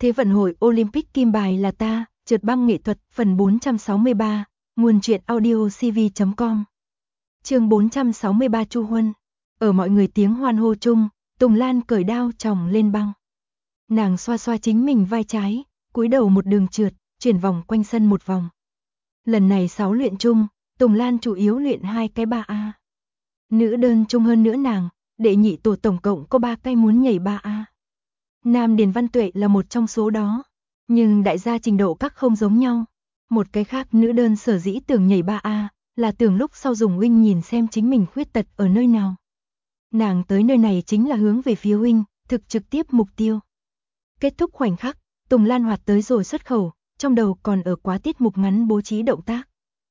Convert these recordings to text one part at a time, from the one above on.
Thế vận hội Olympic kim bài là ta, trượt băng nghệ thuật, phần 463, nguồn truyện audio cv.com. Chương 463 Chu Huân. Ở mọi người tiếng hoan hô chung, Tùng Lan cởi đao chòng lên băng. Nàng xoa xoa chính mình vai trái, cúi đầu một đường trượt, chuyển vòng quanh sân một vòng. Lần này 6 luyện chung, Tùng Lan chủ yếu luyện 2 cái 3A. Nữ đơn chung hơn nữa nàng, đệ nhị tổ tổng cộng có 3 cái muốn nhảy 3A. Nam Điền Văn Tuệ là một trong số đó, nhưng đại gia trình độ các không giống nhau. Một cái khác nữ đơn sở dĩ tưởng nhảy 3A, là tưởng lúc sau dùng huynh nhìn xem chính mình khuyết tật ở nơi nào. Nàng tới nơi này chính là hướng về phía huynh, thực trực tiếp mục tiêu. Kết thúc khoảnh khắc, Tùng Lan hoạt tới rồi xuất khẩu, trong đầu còn ở quá tiết mục ngắn bố trí động tác.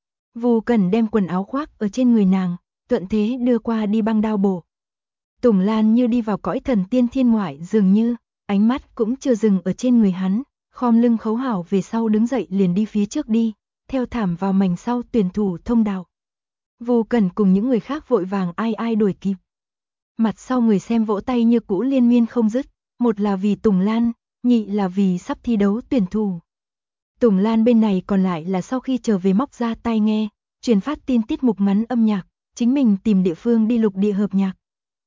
Vu Cần đem quần áo khoác ở trên người nàng, thuận thế đưa qua đi băng đao bổ. Tùng Lan như đi vào cõi thần tiên thiên ngoại dường như, ánh mắt cũng chưa dừng ở trên người hắn, khom lưng khấu hảo về sau đứng dậy liền đi phía trước đi, theo thảm vào mảnh sau tuyển thủ thông đạo. Vu Cần cùng những người khác vội vàng ai đuổi kịp. Mặt sau người xem vỗ tay như cũ liên miên không dứt, một là vì Tùng Lan, nhị là vì sắp thi đấu tuyển thủ. Tùng Lan bên này còn lại là sau khi trở về móc ra tai nghe, truyền phát tin tiết mục ngắn âm nhạc, chính mình tìm địa phương đi lục địa hợp nhạc.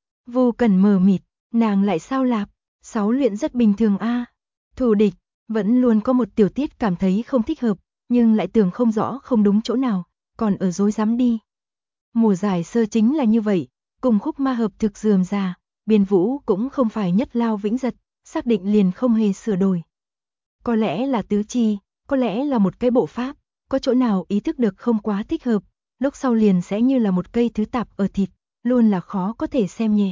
Vu Cần mờ mịt, nàng lại sao lạp, 6 luyện rất bình thường a. Thù địch, vẫn luôn có một tiểu tiết cảm thấy không thích hợp, nhưng lại tưởng không rõ không đúng chỗ nào, còn ở dối dám đi. Mùa giải sơ chính là như vậy, cùng khúc ma hợp thực rườm rà, biên vũ cũng không phải nhất lao vĩnh giật, xác định liền không hề sửa đổi. Có lẽ là tứ chi, có lẽ là một cái bộ pháp, có chỗ nào ý thức được không quá thích hợp, lúc sau liền sẽ như là một cây thứ tạp ở thịt, luôn là khó có thể xem nhẹ.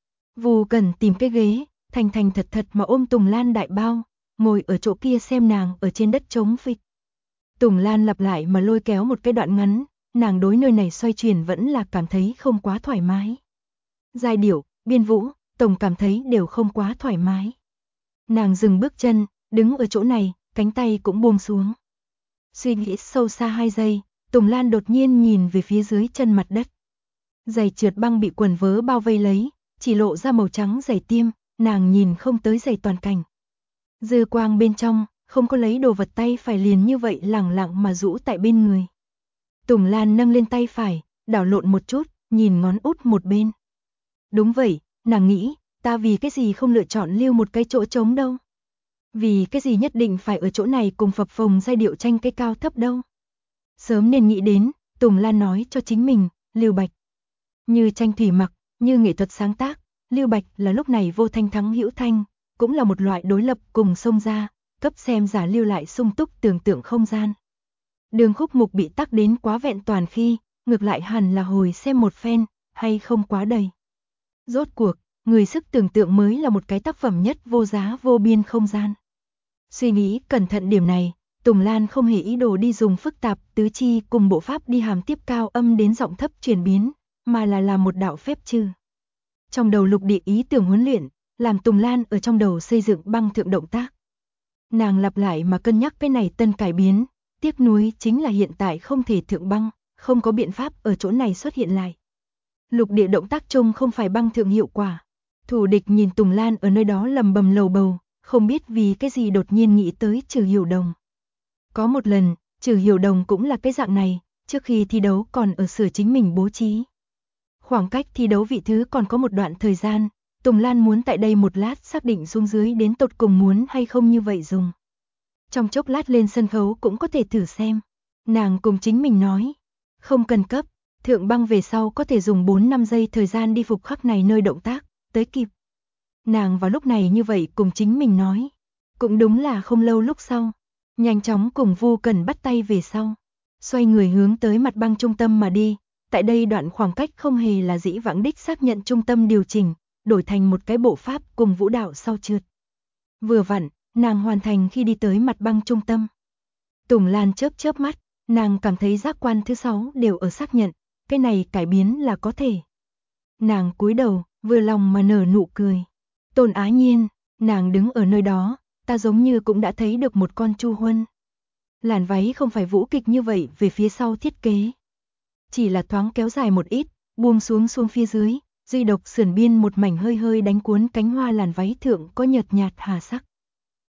Vu Cần tìm cái ghế, thành thành thật thật mà ôm Tùng Lan đại bao, ngồi ở chỗ kia xem nàng ở trên đất trống phịch. Tùng Lan lặp lại mà lôi kéo một cái đoạn ngắn, nàng đối nơi này xoay chuyển vẫn là cảm thấy không quá thoải mái. Giai điệu, biên vũ, tổng cảm thấy đều không quá thoải mái. Nàng dừng bước chân, đứng ở chỗ này, cánh tay cũng buông xuống. Suy nghĩ sâu xa 2 giây, Tùng Lan đột nhiên nhìn về phía dưới chân mặt đất. Giày trượt băng bị quần vớ bao vây lấy, chỉ lộ ra màu trắng giày tiêm, nàng nhìn không tới giày toàn cảnh. Dư quang bên trong, không có lấy đồ vật tay phải liền như vậy lẳng lặng mà rũ tại bên người. Tùng Lan nâng lên tay phải, đảo lộn một chút, nhìn ngón út một bên. Đúng vậy, nàng nghĩ, ta vì cái gì không lựa chọn lưu một cái chỗ trống đâu? Vì cái gì nhất định phải ở chỗ này cùng phập phồng giai điệu tranh cái cao thấp đâu? Sớm nên nghĩ đến, Tùng Lan nói cho chính mình, Lưu Bạch. Như tranh thủy mặc, như nghệ thuật sáng tác, Lưu Bạch là lúc này vô thanh thắng hữu thanh, cũng là một loại đối lập cùng xông ra, cấp xem giả lưu lại sung túc tưởng tượng không gian. Đường khúc mục bị tắc đến quá vẹn toàn khi, ngược lại hẳn là hồi xem một phen, hay không quá đầy. Rốt cuộc, người sức tưởng tượng mới là một cái tác phẩm nhất vô giá vô biên không gian. Suy nghĩ cẩn thận điểm này, Tùng Lan không hề ý đồ đi dùng phức tạp tứ chi cùng bộ pháp đi hàm tiếp cao âm đến giọng thấp chuyển biến, mà là làm một đạo phép trừ. Trong đầu lục địa ý tưởng huấn luyện, làm Tùng Lan ở trong đầu xây dựng băng thượng động tác. Nàng lặp lại mà cân nhắc cái này tân cải biến, tiếc nuối chính là hiện tại không thể thượng băng, không có biện pháp ở chỗ này xuất hiện lại. Lục địa động tác chung không phải băng thượng hiệu quả. Thủ địch nhìn Tùng Lan ở nơi đó lầm bầm lầu bầu, không biết vì cái gì đột nhiên nghĩ tới Trừ Hiểu Đồng. Có một lần, Trừ Hiểu Đồng cũng là cái dạng này, trước khi thi đấu còn ở sửa chính mình bố trí. Khoảng cách thi đấu vị thứ còn có một đoạn thời gian, Tùng Lan muốn tại đây một lát xác định xuống dưới đến tột cùng muốn hay không như vậy dùng. Trong chốc lát lên sân khấu cũng có thể thử xem. Nàng cùng chính mình nói, không cần cấp, thượng băng về sau có thể dùng 4-5 giây thời gian đi phục khắc này nơi động tác, tới kịp. Nàng vào lúc này như vậy cùng chính mình nói, cũng đúng là không lâu lúc sau, nhanh chóng cùng Vu Cần bắt tay về sau, xoay người hướng tới mặt băng trung tâm mà đi. Tại đây đoạn khoảng cách không hề là dĩ vãng đích xác nhận trung tâm điều chỉnh, đổi thành một cái bộ pháp cùng vũ đạo sau trượt. Vừa vặn, nàng hoàn thành khi đi tới mặt băng trung tâm. Tùng Lan chớp mắt, nàng cảm thấy giác quan thứ 6 đều ở xác nhận, cái này cải biến là có thể. Nàng cúi đầu, vừa lòng mà nở nụ cười. Tôn Á Nhiên, nàng đứng ở nơi đó, ta giống như cũng đã thấy được một con Chu Huân. Làn váy không phải vũ kịch như vậy về phía sau thiết kế. Chỉ là thoáng kéo dài một ít, buông xuống phía dưới, duy độc sườn biên một mảnh hơi hơi đánh cuốn cánh hoa làn váy thượng có nhợt nhạt hà sắc.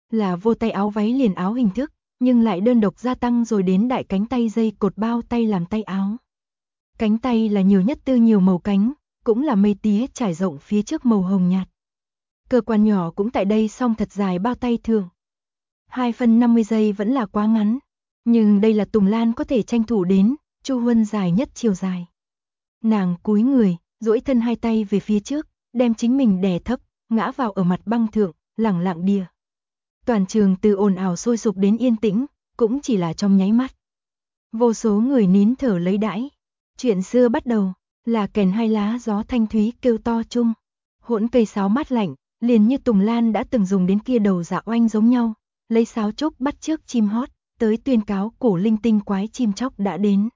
là vô tay áo váy liền áo hình thức, nhưng lại đơn độc gia tăng rồi đến đại cánh tay dây cột bao tay làm tay áo. Cánh tay là nhiều nhất tư nhiều màu cánh, cũng là mây tía trải rộng phía trước màu hồng nhạt. Cơ quan nhỏ cũng tại đây song thật dài bao tay thường. 2 phân 50 giây vẫn là quá ngắn, nhưng đây là Tùng Lan có thể tranh thủ đến, Chu Huân dài nhất chiều dài. Nàng cúi người, duỗi thân hai tay về phía trước, đem chính mình đè thấp, ngã vào ở mặt băng thượng, lẳng lặng đìa. Toàn trường từ ồn ào sôi sục đến yên tĩnh, cũng chỉ là trong nháy mắt. Vô số người nín thở lấy đãi. Chuyện xưa bắt đầu, là kèn hai lá gió thanh thúy kêu to chung. Hỗn cây sáo mát lạnh, liền như Tùng Lan đã từng dùng đến kia đầu dạ oanh giống nhau, lấy sáo trúc bắt trước chim hót, tới tuyên cáo cổ linh tinh quái chim chóc đã đến.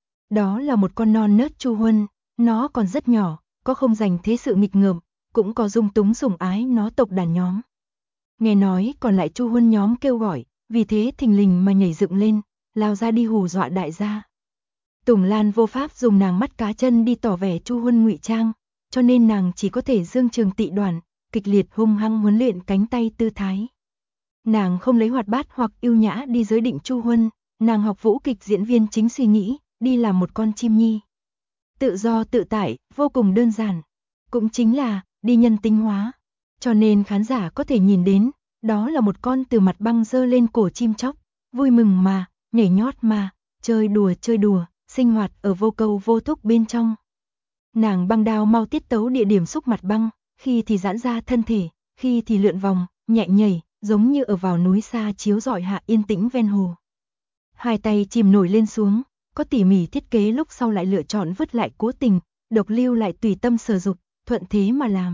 Đó là một con non nớt Chu Huân, nó còn rất nhỏ, có không dành thế sự nghịch ngợm, cũng có dung túng sủng ái nó tộc đàn nhóm. Nghe nói còn lại Chu Huân nhóm kêu gọi, vì thế thình lình mà nhảy dựng lên, lao ra đi hù dọa đại gia. Tùng Lan vô pháp dùng nàng mắt cá chân đi tỏ vẻ Chu Huân ngụy trang, cho nên nàng chỉ có thể dương trường tị đoàn, kịch liệt hung hăng huấn luyện cánh tay tư thái. Nàng không lấy hoạt bát hoặc yêu nhã đi giới định Chu Huân, nàng học vũ kịch diễn viên chính suy nghĩ, đi làm một con chim nhi. Tự do tự tại, vô cùng đơn giản, cũng chính là đi nhân tính hóa. Cho nên khán giả có thể nhìn đến, đó là một con từ mặt băng dơ lên cổ chim chóc, vui mừng mà, nhảy nhót mà, chơi đùa, sinh hoạt ở vô câu vô thúc bên trong. Nàng băng đao mau tiết tấu địa điểm xúc mặt băng, khi thì giãn ra thân thể, khi thì lượn vòng, nhẹ nhảy, giống như ở vào núi xa chiếu rọi hạ yên tĩnh ven hồ. Hai tay chìm nổi lên xuống, có tỉ mỉ thiết kế lúc sau lại lựa chọn vứt lại cố tình, độc lưu lại tùy tâm sở dục, thuận thế mà làm.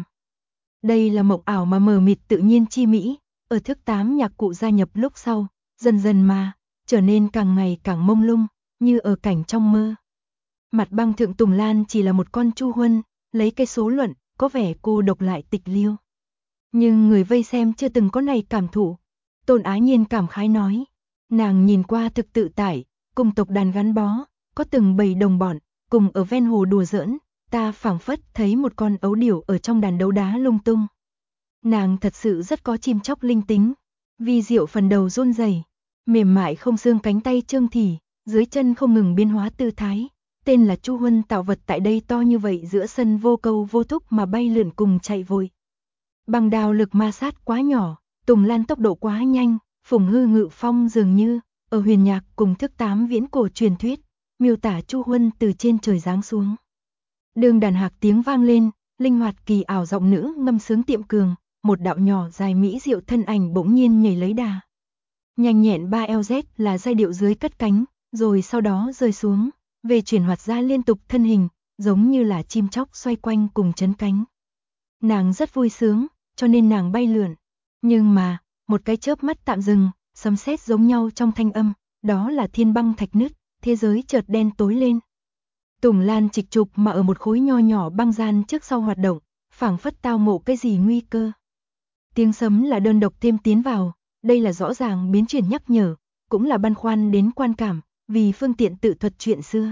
Đây là mộng ảo mà mờ mịt tự nhiên chi mỹ, ở thước 8 nhạc cụ gia nhập lúc sau, dần dần mà, trở nên càng ngày càng mông lung, như ở cảnh trong mơ. Mặt băng thượng Tùng Lan chỉ là một con Chu Huân, lấy cái số luận, có vẻ cô độc lại tịch liêu. Nhưng người vây xem chưa từng có này cảm thụ. Tôn Ái Nhiên cảm khái nói, nàng nhìn qua thực tự tại, cùng tộc đàn gắn bó, có từng bầy đồng bọn, cùng ở ven hồ đùa giỡn, ta phảng phất thấy một con ấu điểu ở trong đàn đấu đá lung tung. Nàng thật sự rất có chim chóc linh tính, vi diệu phần đầu run rẩy, mềm mại không xương cánh tay trương thì, dưới chân không ngừng biến hóa tư thái. Tên là Chu Huân tạo vật tại đây to như vậy giữa sân vô câu vô thúc mà bay lượn cùng chạy vội. Bằng đào lực ma sát quá nhỏ, Tùng Lan tốc độ quá nhanh, Phùng Hư Ngự Phong dường như, ở huyền nhạc cùng thước 8 viễn cổ truyền thuyết, miêu tả Chu Huân từ trên trời giáng xuống. Đường đàn hạc tiếng vang lên, linh hoạt kỳ ảo giọng nữ ngâm sướng tiệm cường, một đạo nhỏ dài mỹ diệu thân ảnh bỗng nhiên nhảy lấy đà. Nhanh nhẹn 3LZ là giai điệu dưới cất cánh, rồi sau đó rơi xuống, về chuyển hoạt ra liên tục thân hình, giống như là chim chóc xoay quanh cùng chấn cánh. Nàng rất vui sướng, cho nên nàng bay lượn. Nhưng mà, một cái chớp mắt tạm dừng, sấm sét giống nhau trong thanh âm, đó là thiên băng thạch nứt, thế giới chợt đen tối lên. Tùng Lan trịch trục mà ở một khối nho nhỏ băng gian trước sau hoạt động, phảng phất tao ngộ cái gì nguy cơ. Tiếng sấm là đơn độc thêm tiến vào, đây là rõ ràng biến chuyển nhắc nhở, cũng là băn khoăn đến quan cảm, vì phương tiện tự thuật chuyện xưa.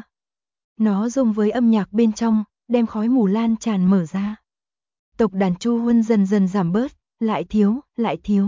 Nó dung với âm nhạc bên trong, đem khói mù lan tràn mở ra. Tộc đàn Chu Huân dần dần giảm bớt, lại thiếu.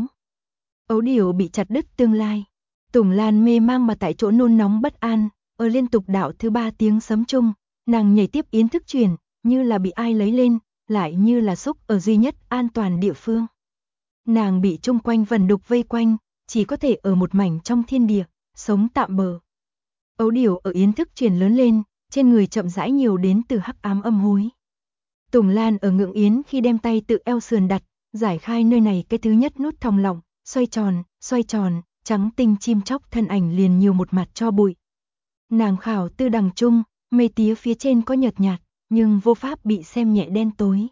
Ấu điểu bị chặt đứt tương lai. Tùng Lan mê mang mà tại chỗ nôn nóng bất an, ở liên tục đạo thứ 3 tiếng sấm chung, nàng nhảy tiếp yến thức truyền, như là bị ai lấy lên, lại như là xúc ở duy nhất an toàn địa phương. Nàng bị chung quanh vần đục vây quanh, chỉ có thể ở một mảnh trong thiên địa, sống tạm bờ. Ấu điểu ở yến thức truyền lớn lên, trên người chậm rãi nhiều đến từ hắc ám âm hối. Tùng Lan ở ngưỡng yến khi đem tay tự eo sườn đặt, giải khai nơi này cái thứ nhất nút thòng lọng, xoay tròn, trắng tinh chim chóc thân ảnh liền nhiều một mặt cho bụi. Nàng khảo tư đằng trung, mây tía phía trên có nhợt nhạt, nhưng vô pháp bị xem nhẹ đen tối.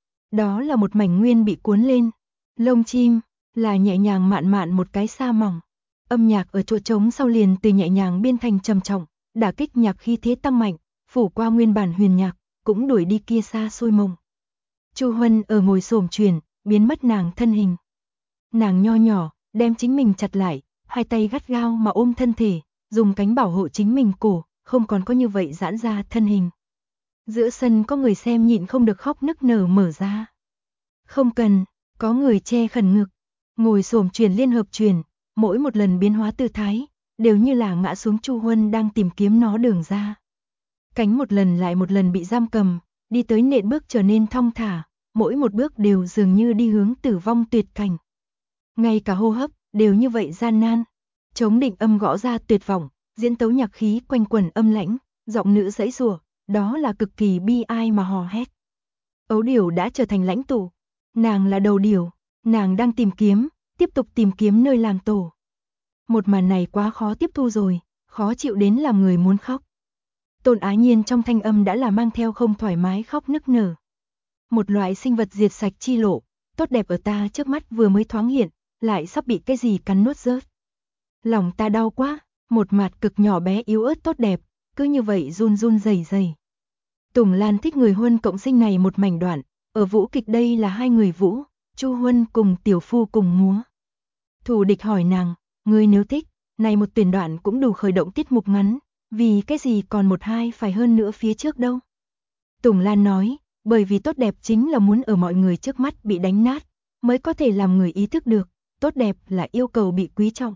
Đó là một mảnh nguyên bị cuốn lên, lông chim, là nhẹ nhàng mạn mạn một cái sa mỏng. Âm nhạc ở chỗ trống sau liền từ nhẹ nhàng biên thành trầm trọng, đả kích nhạc khí thế tăng mạnh, phủ qua nguyên bản huyền nhạc, cũng đuổi đi kia xa xôi mộng. Chu Huân ở ngồi xổm chuyển, biến mất nàng thân hình. Nàng nho nhỏ, đem chính mình chặt lại, hai tay gắt gao mà ôm thân thể, dùng cánh bảo hộ chính mình cổ, không còn có như vậy giãn ra thân hình. Giữa sân có người xem nhịn không được khóc nức nở mở ra. Không cần, có người che khẩn ngực. Ngồi xổm truyền liên hợp truyền, mỗi một lần biến hóa tư thái, đều như là ngã xuống Chu Huân đang tìm kiếm nó đường ra. Cánh một lần lại một lần bị giam cầm, đi tới nện bước trở nên thong thả, mỗi một bước đều dường như đi hướng tử vong tuyệt cảnh. Ngay cả hô hấp, đều như vậy gian nan. Trống định âm gõ ra tuyệt vọng, diễn tấu nhạc khí quanh quẩn âm lãnh, giọng nữ giãy giụa, đó là cực kỳ bi ai mà hò hét. Ấu điểu đã trở thành lãnh tụ, nàng là đầu điểu, nàng đang tìm kiếm, tiếp tục tìm kiếm nơi làm tổ. Một màn này quá khó tiếp thu rồi, khó chịu đến làm người muốn khóc. Tôn Á Nhiên trong thanh âm đã là mang theo không thoải mái khóc nức nở. Một loại sinh vật diệt sạch chi lộ, tốt đẹp ở ta trước mắt vừa mới thoáng hiện, lại sắp bị cái gì cắn nuốt rớt. Lòng ta đau quá, một mặt cực nhỏ bé yếu ớt tốt đẹp, cứ như vậy run run rẩy rẩy. Tùng Lan thích người Huân cộng sinh này một mảnh đoạn, ở vũ kịch đây là hai người vũ, Chu Huân cùng tiểu phu cùng múa. Thủ địch hỏi nàng, ngươi nếu thích, này một tuyển đoạn cũng đủ khởi động tiết mục ngắn, vì cái gì còn một hai phải hơn nữa phía trước đâu. Tùng Lan nói, bởi vì tốt đẹp chính là muốn ở mọi người trước mắt bị đánh nát, mới có thể làm người ý thức được, tốt đẹp là yêu cầu bị quý trọng.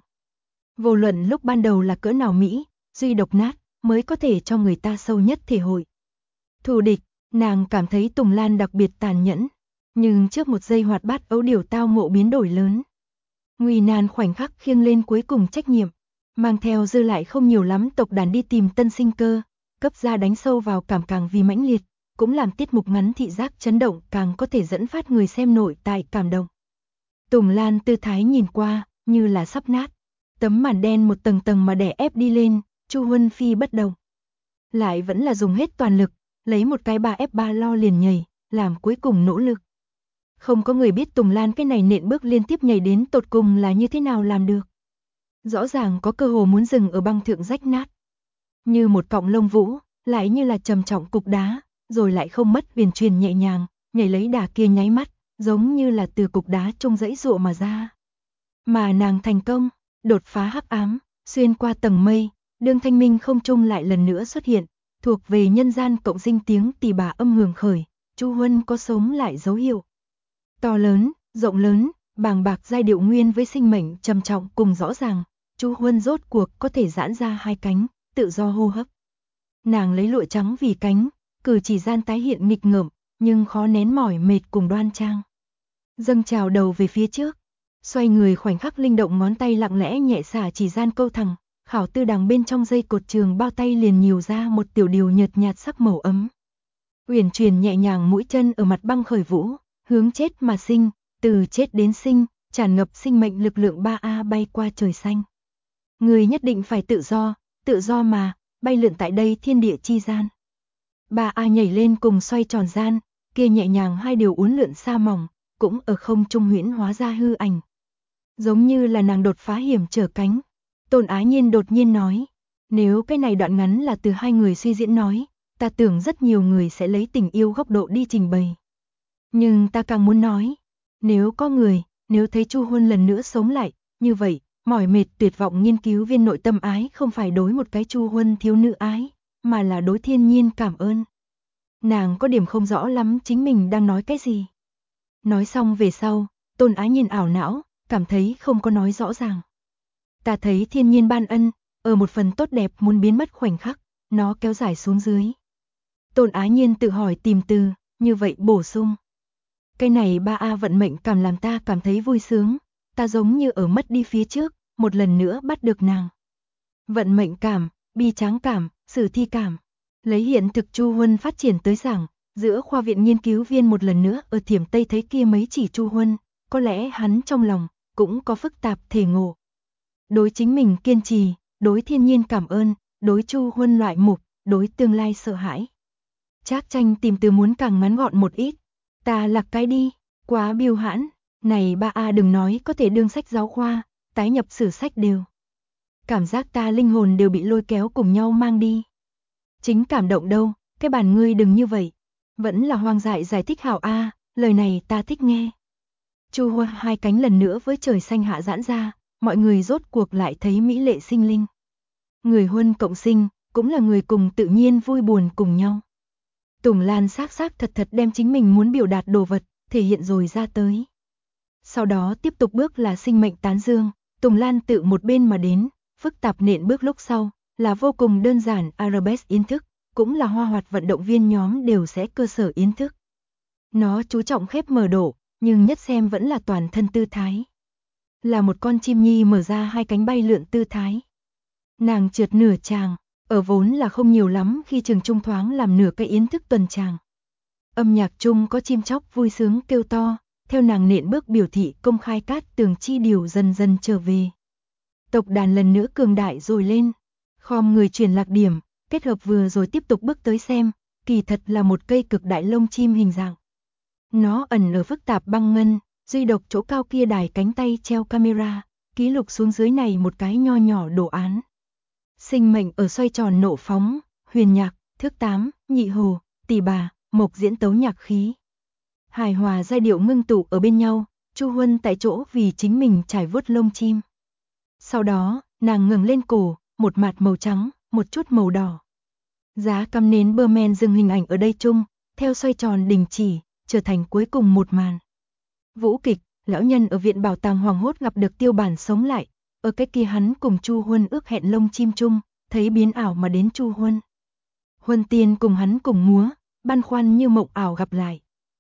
Vô luận lúc ban đầu là cỡ nào mỹ, duy độc nát, mới có thể cho người ta sâu nhất thể hội. Thù địch, nàng cảm thấy Tùng Lan đặc biệt tàn nhẫn, nhưng trước một giây hoạt bát ấu điểu tao ngộ biến đổi lớn. Nguy nan khoảnh khắc khiêng lên cuối cùng trách nhiệm, mang theo dư lại không nhiều lắm tộc đàn đi tìm tân sinh cơ, cấp ra đánh sâu vào cảm càng vì mãnh liệt, cũng làm tiết mục ngắn thị giác chấn động càng có thể dẫn phát người xem nội tại cảm động. Tùng Lan tư thái nhìn qua, như là sắp nát, tấm màn đen một tầng tầng mà đè ép đi lên, Chu Huân Phi bất động. Lại vẫn là dùng hết toàn lực, lấy một cái 3F3 lo liền nhảy, làm cuối cùng nỗ lực. Không có người biết Tùng Lan cái này nện bước liên tiếp nhảy đến tột cùng là như thế nào làm được. Rõ ràng có cơ hồ muốn dừng ở băng thượng rách nát. Như một cọng lông vũ, lại như là trầm trọng cục đá, rồi lại không mất huyền truyền nhẹ nhàng, nhảy lấy đà kia nháy mắt, giống như là từ cục đá trung dãy dụa mà ra. Mà nàng thành công, đột phá hắc ám, xuyên qua tầng mây, đương thanh minh không trung lại lần nữa xuất hiện, thuộc về nhân gian cộng sinh tiếng tỳ bà âm hưởng khởi, Chu Huân có sống lại dấu hiệu. To lớn, rộng lớn, bàng bạc giai điệu nguyên với sinh mệnh trầm trọng cùng rõ ràng, Chu Huân rốt cuộc có thể giãn ra hai cánh, tự do hô hấp. Nàng lấy lụa trắng vì cánh, cử chỉ gian tái hiện nghịch ngợm, nhưng khó nén mỏi mệt cùng đoan trang. Dâng trào đầu về phía trước, xoay người khoảnh khắc linh động ngón tay lặng lẽ nhẹ xả chỉ gian câu thẳng, khảo tư đằng bên trong dây cột trường bao tay liền nhiều ra một tiểu điều nhợt nhạt sắc màu ấm. Uyển chuyển nhẹ nhàng mũi chân ở mặt băng khởi vũ, hướng chết mà sinh, từ chết đến sinh, tràn ngập sinh mệnh lực lượng 3A bay qua trời xanh. Người nhất định phải tự do mà, bay lượn tại đây thiên địa chi gian. 3A nhảy lên cùng xoay tròn gian, kia nhẹ nhàng hai điều uốn lượn xa mỏng, cũng ở không trung huyễn hóa ra hư ảnh. Giống như là nàng đột phá hiểm trở cánh. Tôn Á Nhiên đột nhiên nói, nếu cái này đoạn ngắn là từ hai người suy diễn nói, ta tưởng rất nhiều người sẽ lấy tình yêu góc độ đi trình bày. Nhưng ta càng muốn nói, nếu có người, nếu thấy Chu Huân lần nữa sống lại, như vậy, mỏi mệt tuyệt vọng nghiên cứu viên nội tâm ái không phải đối một cái Chu Huân thiếu nữ ái, mà là đối thiên nhiên cảm ơn. Nàng có điểm không rõ lắm chính mình đang nói cái gì. Nói xong về sau, Tôn Á Nhiên ảo não, cảm thấy không có nói rõ ràng. Ta thấy thiên nhiên ban ân, ở một phần tốt đẹp muốn biến mất khoảnh khắc, nó kéo dài xuống dưới. Tôn Á Nhiên tự hỏi tìm từ, như vậy bổ sung. Cái này 3A vận mệnh cảm làm ta cảm thấy vui sướng, ta giống như ở mất đi phía trước, một lần nữa bắt được nàng. Vận mệnh cảm, bi tráng cảm, sử thi cảm. Lấy hiện thực Chu Huân phát triển tới giảng, giữa khoa viện nghiên cứu viên một lần nữa ở Thiểm Tây thấy kia mấy chỉ Chu Huân, có lẽ hắn trong lòng cũng có phức tạp thể ngộ. Đối chính mình kiên trì, đối thiên nhiên cảm ơn, đối Chu Huân loại mục, đối tương lai sợ hãi. Trác Tranh tìm từ muốn càng ngắn gọn một ít. Ta lạc cái đi, quá biêu hãn, này 3A đừng nói có thể đương sách giáo khoa, tái nhập sử sách đều. Cảm giác ta linh hồn đều bị lôi kéo cùng nhau mang đi. Chính cảm động đâu, cái bản ngươi đừng như vậy. Vẫn là hoang dại giải thích hảo A, lời này ta thích nghe. Chu Huân hai cánh lần nữa với trời xanh hạ giãn ra, mọi người rốt cuộc lại thấy mỹ lệ sinh linh. Người Huân cộng sinh, cũng là người cùng tự nhiên vui buồn cùng nhau. Tùng Lan xác thật thật đem chính mình muốn biểu đạt đồ vật, thể hiện rồi ra tới. Sau đó tiếp tục bước là sinh mệnh tán dương, Tùng Lan tự một bên mà đến, phức tạp nện bước lúc sau, là vô cùng đơn giản Arabesk yến thức, cũng là hoa hoạt vận động viên nhóm đều sẽ cơ sở yến thức. Nó chú trọng khép mở độ, nhưng nhất xem vẫn là toàn thân tư thái. Là một con chim nhi mở ra hai cánh bay lượn tư thái. Nàng trượt nửa tràng, ở vốn là không nhiều lắm khi trường trung thoáng làm nửa cái yến thức tuần tràng. Âm nhạc chung có chim chóc vui sướng kêu to, theo nàng nện bước biểu thị công khai cát tường chi điều dần dần trở về. Tộc đàn lần nữa cường đại rồi lên, khom người truyền lạc điểm, kết hợp vừa rồi tiếp tục bước tới xem, kỳ thật là một cây cực đại lông chim hình dạng. Nó ẩn ở phức tạp băng ngân, duy độc chỗ cao kia đài cánh tay treo camera, ký lục xuống dưới này một cái nho nhỏ đồ án. Sinh mệnh ở xoay tròn nộ phóng, huyền nhạc, thước tám, nhị hồ, tỷ bà, mộc diễn tấu nhạc khí. Hài hòa giai điệu ngưng tụ ở bên nhau, Chu Huân tại chỗ vì chính mình trải vuốt lông chim. Sau đó, nàng ngẩng lên cổ, một mạt màu trắng, một chút màu đỏ. Giá cắm nến bơ men dừng hình ảnh ở đây chung, theo xoay tròn đình chỉ, trở thành cuối cùng một màn. Vũ kịch, lão nhân ở viện bảo tàng hoảng hốt gặp được Tiêu Bản sống lại, ở cái kia hắn cùng Chu Huân ước hẹn lông chim chung, thấy biến ảo mà đến Chu Huân. Huân Tiên cùng hắn cùng múa, băn khoăn như mộng ảo gặp lại.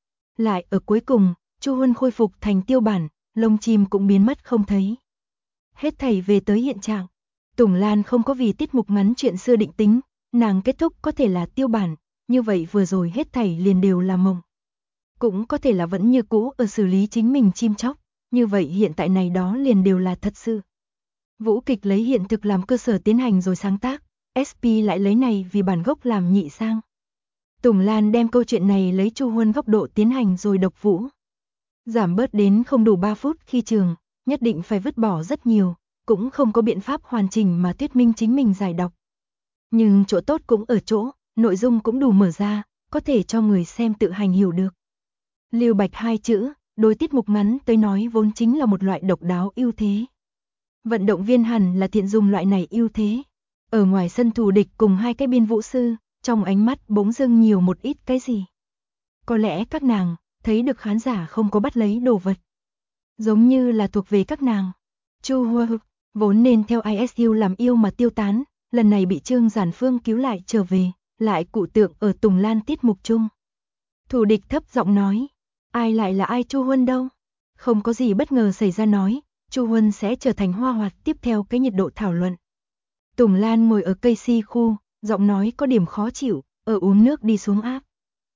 Lại ở cuối cùng, Chu Huân khôi phục thành Tiêu Bản, lông chim cũng biến mất không thấy. Hết thảy về tới hiện trạng. Tùng Lan không có vì tiết mục ngắn chuyện xưa định tính, nàng kết thúc có thể là Tiêu Bản, như vậy vừa rồi hết thảy liền đều là mộng. Cũng có thể là vẫn như cũ ở xử lý chính mình chim chóc, như vậy hiện tại này đó liền đều là thật sự. Vũ kịch lấy hiện thực làm cơ sở tiến hành rồi sáng tác, SP lại lấy này vì bản gốc làm nhị sang. Tùng Lan đem câu chuyện này lấy Chu Huân góc độ tiến hành rồi độc vũ. Giảm bớt đến không đủ 3 phút khi trường, nhất định phải vứt bỏ rất nhiều, cũng không có biện pháp hoàn chỉnh mà thuyết minh chính mình giải đọc. Nhưng chỗ tốt cũng ở chỗ, nội dung cũng đủ mở ra, có thể cho người xem tự hành hiểu được. Lưu Bạch hai chữ, đối tiết mục ngắn tới nói vốn chính là một loại độc đáo ưu thế. Vận động viên hẳn là thiện dùng loại này ưu thế. Ở ngoài sân thù địch cùng hai cái biên vũ sư, trong ánh mắt bỗng dưng nhiều một ít cái gì. Có lẽ các nàng thấy được khán giả không có bắt lấy đồ vật. Giống như là thuộc về các nàng. Chu Huân vốn nên theo ISU làm yêu mà tiêu tán, lần này bị Trương Giản Phương cứu lại trở về, lại cụ tượng ở Tùng Lan tiết mục chung. Thù địch thấp giọng nói, ai lại là ai Chu Huân đâu? Không có gì bất ngờ xảy ra nói, Chu Huân sẽ trở thành hoa hoạt tiếp theo cái nhiệt độ thảo luận. Tùng Lan ngồi ở cây si khu, giọng nói có điểm khó chịu, ở uống nước đi xuống áp.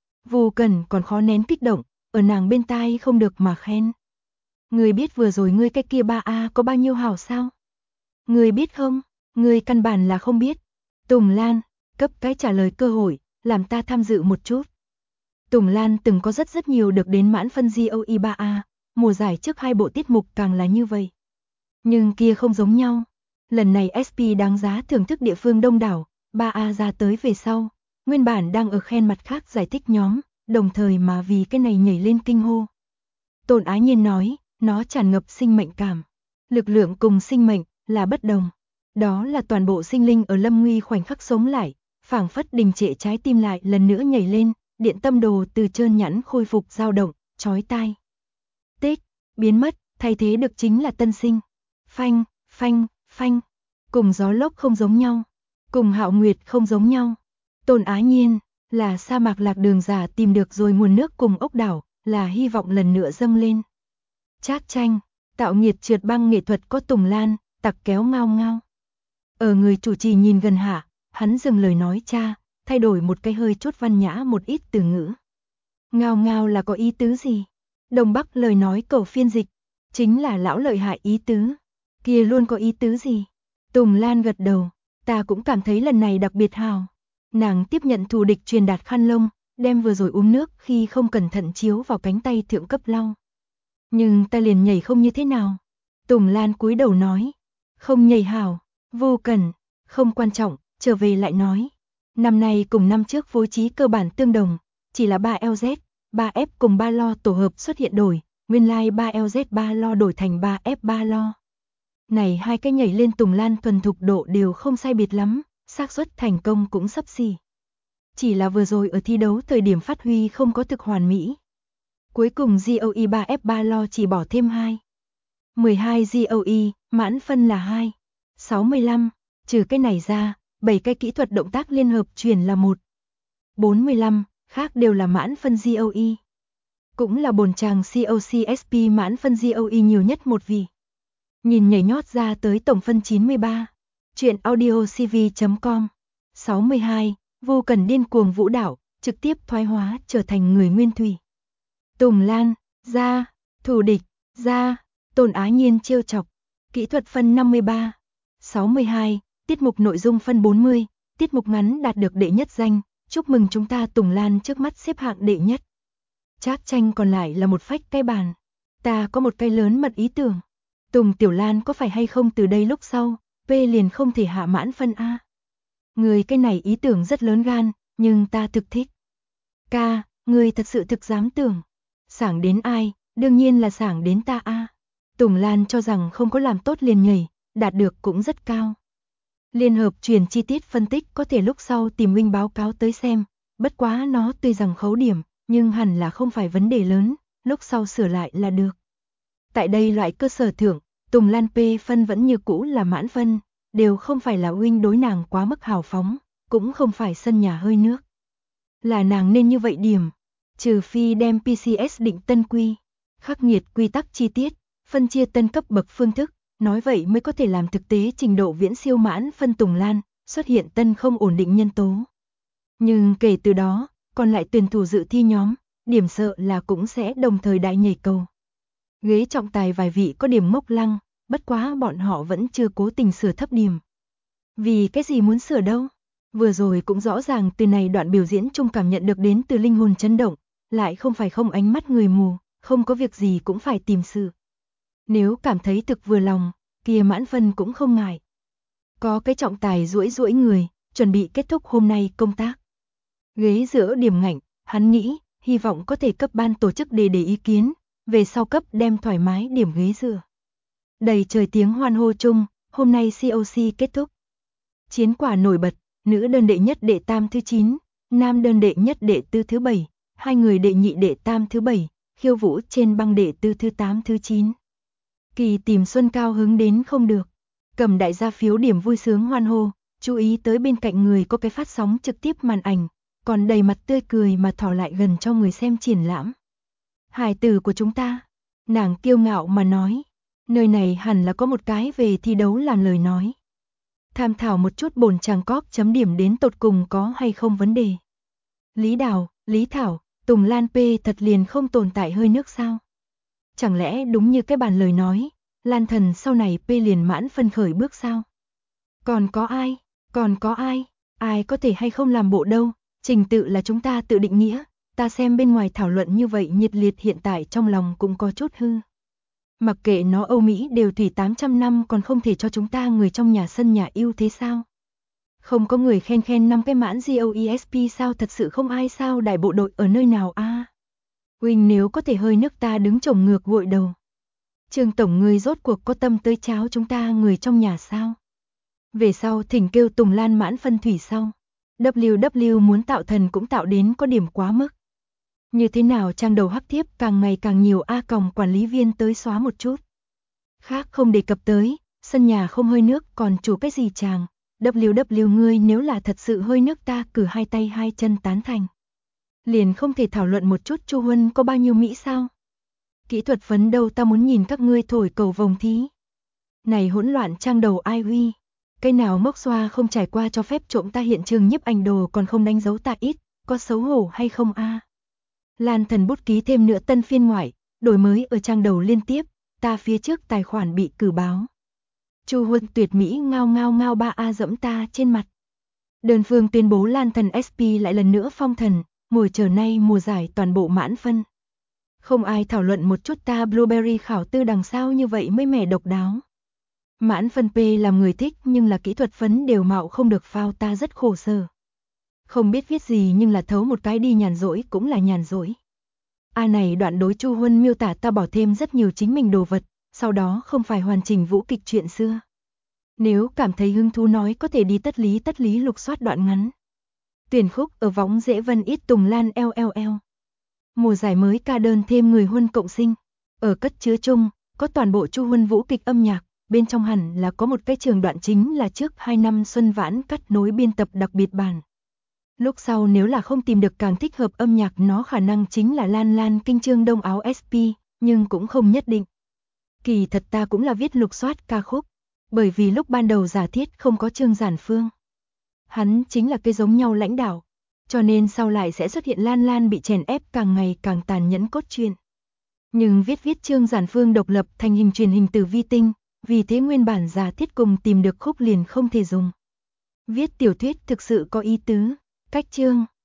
Vô Cần còn khó nén kích động, ở nàng bên tai không được mà khen. Ngươi biết vừa rồi ngươi cái kia 3A có bao nhiêu hảo sao? Ngươi biết không? Ngươi căn bản là không biết. Tùng Lan, cấp cái trả lời cơ hội, làm ta tham dự một chút. Tùng Lan từng có rất nhiều được đến mãn phân GOE 3A, mùa giải trước 2 bộ tiết mục càng là như vậy. Nhưng kia không giống nhau. Lần này SP đáng giá thưởng thức địa phương đông đảo, 3A ra tới về sau, nguyên bản đang ở khen mặt khác giải thích nhóm, đồng thời mà vì cái này nhảy lên kinh hô. Tôn Ái Nhiên nói, nó tràn ngập sinh mệnh cảm. Lực lượng cùng sinh mệnh là bất đồng. Đó là toàn bộ sinh linh ở lâm nguy khoảnh khắc sống lại, phảng phất đình trệ trái tim lại lần nữa nhảy lên, điện tâm đồ từ trơn nhẵn khôi phục dao động, chói tai. Tích, biến mất, thay thế được chính là tân sinh. Phanh, phanh, phanh. Cùng gió lốc không giống nhau. Cùng Hạo Nguyệt không giống nhau. Tôn Ái Nhiên, là sa mạc lạc đường giả tìm được rồi nguồn nước cùng ốc đảo, là hy vọng lần nữa dâng lên. Trác Tranh, tạo nghiệt trượt băng nghệ thuật có Tùng Lan, tặc kéo ngao ngao. Ở người chủ trì nhìn gần hạ, hắn dừng lời nói cha, thay đổi một cái hơi chút văn nhã một ít từ ngữ. Ngao ngao là có ý tứ gì? Đông Bắc lời nói cầu phiên dịch, chính là lão lợi hại ý tứ. Kia luôn có ý tứ gì? Tùng Lan gật đầu, ta cũng cảm thấy lần này đặc biệt hào. Nàng tiếp nhận thù địch truyền đạt khăn lông, đem vừa rồi uống nước khi không cẩn thận chiếu vào cánh tay thượng cấp lau. Nhưng ta liền nhảy không như thế nào. Tùng Lan cúi đầu nói, không nhảy hào, vô cần, không quan trọng, trở về lại nói. Năm nay cùng năm trước phối trí cơ bản tương đồng, chỉ là 3LZ, 3F cùng 3 lo tổ hợp xuất hiện đổi, nguyên lai 3LZ 3 lo đổi thành 3F 3 lo. Này hai cái nhảy lên Tùng Lan thuần thục độ đều không sai biệt lắm, xác suất thành công cũng xấp xỉ. Chỉ là vừa rồi ở thi đấu thời điểm phát huy không có thực hoàn mỹ. Cuối cùng GOE 3F3 lo chỉ bỏ thêm 2. 12 GOE, mãn phân là 2. 65, trừ cái này ra, 7 cái kỹ thuật động tác liên hợp chuyển là 1. 45, khác đều là mãn phân GOE. Cũng là bồn chàng COCSP mãn phân GOE nhiều nhất một vị. Nhìn nhảy nhót ra tới tổng phân 93. Chuyện audio cv.com. 62, Vô Cần điên cuồng vũ đạo, trực tiếp thoái hóa trở thành người nguyên thủy. Tùng Lan, ra, thù địch, ra, Tôn Á Nhiên trêu chọc. Kỹ thuật phân 53. 62, tiết mục nội dung phân 40, tiết mục ngắn đạt được đệ nhất danh, chúc mừng chúng ta Tùng Lan trước mắt xếp hạng đệ nhất. Trác Tranh còn lại là một phách cây bàn. Ta có một cây lớn mật ý tưởng. Tùng Tiểu Lan có phải hay không từ đây lúc sau, P liền không thể hạ mãn phân A. Người cái này ý tưởng rất lớn gan, nhưng ta thực thích. Ca, người thật sự thực dám tưởng. Sảng đến ai, đương nhiên là sảng đến ta A. Tùng Lan cho rằng không có làm tốt liền nhảy, đạt được cũng rất cao. Liên hợp truyền chi tiết phân tích có thể lúc sau tìm huynh báo cáo tới xem, bất quá nó tuy rằng khấu điểm, nhưng hẳn là không phải vấn đề lớn, lúc sau sửa lại là được. Tại đây loại cơ sở thưởng, Tùng Lan P phân vẫn như cũ là mãn phân, đều không phải là huynh đối nàng quá mức hào phóng, cũng không phải sân nhà hơi nước. Là nàng nên như vậy điểm, trừ phi đem PCS định tân quy, khắc nghiệt quy tắc chi tiết, phân chia tân cấp bậc phương thức, nói vậy mới có thể làm thực tế trình độ viễn siêu mãn phân Tùng Lan, xuất hiện tân không ổn định nhân tố. Nhưng kể từ đó, còn lại tuyển thủ dự thi nhóm, điểm sợ là cũng sẽ đồng thời đại nhảy cầu. Ghế trọng tài vài vị có điểm ngốc lăng, bất quá bọn họ vẫn chưa cố tình sửa thấp điểm. Vì cái gì muốn sửa đâu? Vừa rồi cũng rõ ràng từ này đoạn biểu diễn chung cảm nhận được đến từ linh hồn chấn động, lại không phải không ánh mắt người mù, không có việc gì cũng phải tìm sự. Nếu cảm thấy thực vừa lòng, kia mãn phân cũng không ngại. Có cái trọng tài duỗi duỗi người, chuẩn bị kết thúc hôm nay công tác. Ghế giữa điểm ngạnh, hắn nghĩ, hy vọng có thể cấp ban tổ chức để ý kiến, về sau cấp đem thoải mái điểm ghế dựa. Đầy trời tiếng hoan hô chung, hôm nay COC kết thúc. Chiến quả nổi bật, nữ đơn đệ nhất đệ tam thứ 9, nam đơn đệ nhất đệ tư thứ 7, hai người đệ nhị đệ tam thứ 7, khiêu vũ trên băng đệ tư thứ 8 thứ 9. Kỳ Tìm Xuân cao hứng đến không được, cầm đại gia phiếu điểm vui sướng hoan hô, chú ý tới bên cạnh người có cái phát sóng trực tiếp màn ảnh, còn đầy mặt tươi cười mà thò lại gần cho người xem triển lãm. Hài tử của chúng ta, nàng kiêu ngạo mà nói, nơi này hẳn là có một cái về thi đấu làm lời nói. Tham thảo một chút bổn chàng cóc chấm điểm đến tột cùng có hay không vấn đề. Lý Đào, Lý Thảo, Tùng Lan P thật liền không tồn tại hơi nước sao? Chẳng lẽ đúng như cái bản lời nói, Lan Thần sau này P liền mãn phân khởi bước sao? Còn có ai, ai có thể hay không làm bộ đâu, trình tự là chúng ta tự định nghĩa, ta xem bên ngoài thảo luận như vậy nhiệt liệt hiện tại trong lòng cũng có chút hư. Mặc kệ nó Âu Mỹ đều thủy 800 năm còn không thể cho chúng ta người trong nhà sân nhà yêu thế sao? Không có người khen 5 cái mãn GOESP sao, thật sự không ai sao, đại bộ đội ở nơi nào a? Huynh nếu có thể hơi nước ta đứng chổng ngược gội đầu. Trương tổng người rốt cuộc có tâm tới cháo chúng ta người trong nhà sao? Về sau thỉnh kêu Tùng Lan mãn phân thủy sau. WW muốn tạo thần cũng tạo đến có điểm quá mức. Như thế nào trang đầu hắc thiếp càng ngày càng nhiều còng quản lý viên tới xóa một chút. Khác không đề cập tới, sân nhà không hơi nước còn chủ cái gì chàng. WW ngươi nếu là thật sự hơi nước ta cử hai tay hai chân tán thành. Liền không thể thảo luận một chút Chu Huân có bao nhiêu Mỹ sao? Kỹ thuật phấn đâu ta muốn nhìn các ngươi thổi cầu vồng thí. Này hỗn loạn trang đầu ai huy. Cái nào mốc xoa không trải qua cho phép trộm ta hiện trường nhiếp ảnh đồ còn không đánh dấu ta ít, có xấu hổ hay không a? Lan Thần bút ký thêm nữa tân phiên ngoại, đổi mới ở trang đầu liên tiếp, ta phía trước tài khoản bị cử báo. Chu Huân tuyệt mỹ ngao ngao ngao 3A dẫm ta trên mặt. Đơn phương tuyên bố Lan Thần SP lại lần nữa phong thần, ngồi chờ nay mùa giải toàn bộ mãn phân. Không ai thảo luận một chút ta Blueberry khảo tư đằng sau như vậy mới mẻ độc đáo. Mãn phân P làm người thích nhưng là kỹ thuật phấn đều mạo không được phao ta rất khổ sở. Không biết viết gì nhưng là thấu một cái đi nhàn rỗi cũng là nhàn rỗi. Này đoạn đối Chu Huân miêu tả ta bỏ thêm rất nhiều chính mình đồ vật, sau đó không phải hoàn chỉnh vũ kịch chuyện xưa. Nếu cảm thấy hứng thú nói có thể đi tất lý lục soát đoạn ngắn. Tuyển khúc ở võng dễ vân ít Tùng Lan LLL. Mùa giải mới ca đơn thêm người Huân cộng sinh. Ở cất chứa chung, có toàn bộ Chu Huân vũ kịch âm nhạc, bên trong hẳn là có một cái trường đoạn chính là trước 2 năm Xuân Vãn cắt nối biên tập đặc biệt bản. Lúc sau nếu là không tìm được càng thích hợp âm nhạc nó khả năng chính là Lan Lan kinh chương đông áo SP, nhưng cũng không nhất định. Kỳ thật ta cũng là viết lục soát ca khúc, bởi vì lúc ban đầu giả thiết không có Trương Giản Phương. Hắn chính là cái giống nhau lãnh đạo, cho nên sau lại sẽ xuất hiện Lan Lan bị chèn ép càng ngày càng tàn nhẫn cốt truyện. Nhưng viết Trương Giản Phương độc lập thành hình truyền hình từ vi tinh, vì thế nguyên bản giả thiết cùng tìm được khúc liền không thể dùng. Viết tiểu thuyết thực sự có ý tứ, cách chương,